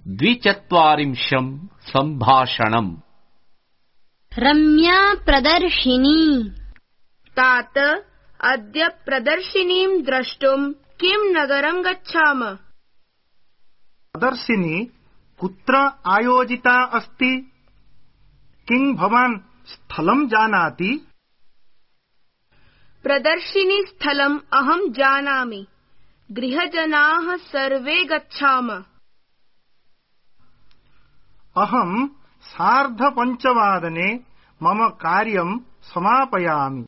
द्विचत्वारिंशं सम्भाषणम्। रम्या प्रदर्शिनी। तात अद्य प्रदर्शिनीं द्रष्टुं किं नगरं गच्छाम? प्रदर्शिनी कुत्र आयोजिता अस्ति? किं भवान् स्थलं जानाति? प्रदर्शिनी स्थलम् अहं जानामि। गृहजनाः सर्वे गच्छाम। अहं 5:30 मम कार्यं समापयामि।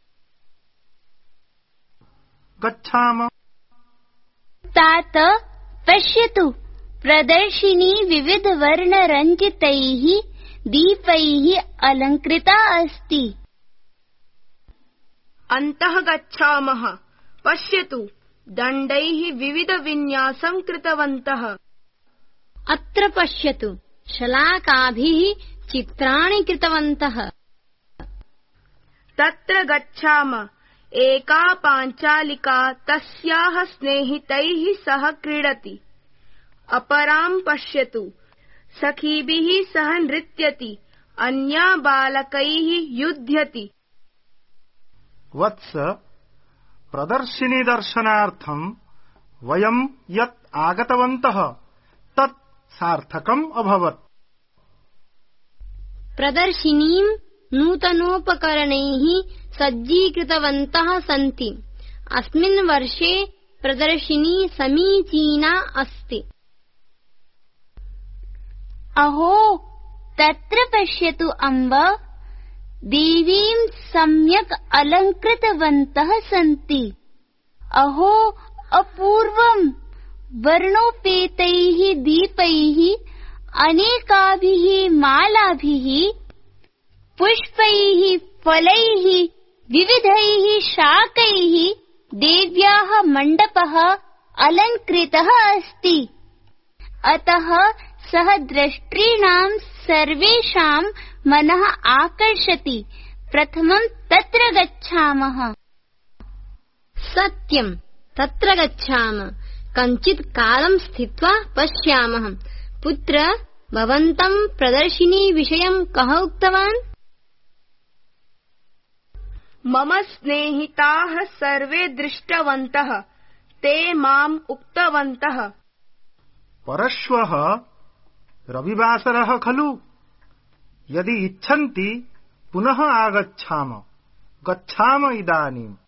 गच्छाम। तात पश्यतु, प्रदर्शिनी विविधवर्णरञ्जितैः दीपैः अलङ्कृता अस्ति। अन्तः गच्छामः। पश्यतु, दण्डैः विविधविन्यासं कृतवन्तः। अत्र पश्यतु, शलाकाभिः चित्राणि कृतवन्तः। तत्र गच्छाम। एका पाञ्चालिका तस्याः स्नेहितैः सह क्रीडति। अपरां पश्यतु, सखीभिः सह नृत्यति। अन्या बालकैः युध्यति। वत्स, प्रदर्शिनीदर्शनार्थं वयं यत् आगतवन्तः तत् सार्थकम् अभवत्। प्रदर्शिनीं नूतनोपकरणैः सज्जीकृतवन्तः सन्ति। अस्मिन् वर्षे प्रदर्शिनी समीचीना अस्ति। अहो, तत्र पश्यतु अम्ब, देवीं सम्यक् अलङ्कृतवन्तः सन्ति। अहो, अपूर्वम्! वर्णोपेतैः दीपैः, अनेकाभिः मालाभिः, पुष्पैः, फलैः, विविधैः शाकैः देव्याः मण्डपः अलङ्कृतः अस्ति। अतः सः द्रष्टॄणां सर्वेषां मनः आकर्षति। प्रथमं तत्र गच्छामः। सत्यं, तत्र गच्छाम। कञ्चित् कालं स्थित्वा पश्यामः। पुत्र, भवन्तं प्रदर्शिनी विषयं कः उक्तवान्? मम स्नेहिताः सर्वे दृष्टवन्तः। ते माम् उक्तवन्तः। परश्वः रविवासरः खलु? यदि इच्छन्ति पुनः आगच्छाम। गच्छाम इदानीम्।